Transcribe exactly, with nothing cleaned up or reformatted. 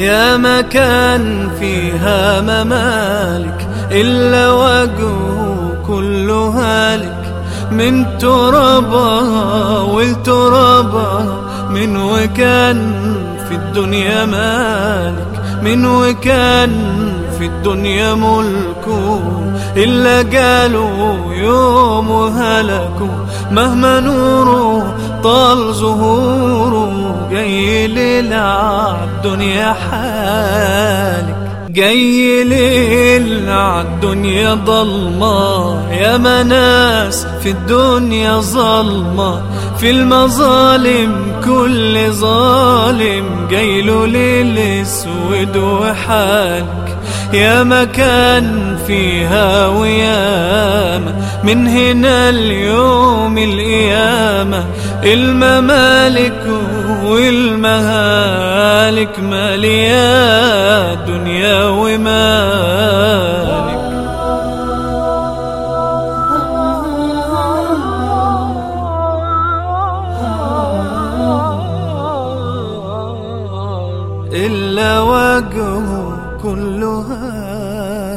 يا مكان فيها ممالك إلا وجهه كله هالك، من ترابها والترابها، من وكان في الدنيا مالك، من وكان في الدنيا ملكه، إلا قالوا يوم هلكوا. مهما نوره طال ظهوره، جاي ليل عالدنيا حالك، جاي ليل عالدنيا ضلمة. يا مناس في الدنيا ظلمة، في المظالم كل ظالم جايله ليل اسود وحالك. يا مكان فيها وياما، من هنا اليوم القيامة، الممالك والمهالك مالية دنيا ومالك. إلا وجهه كله هالك.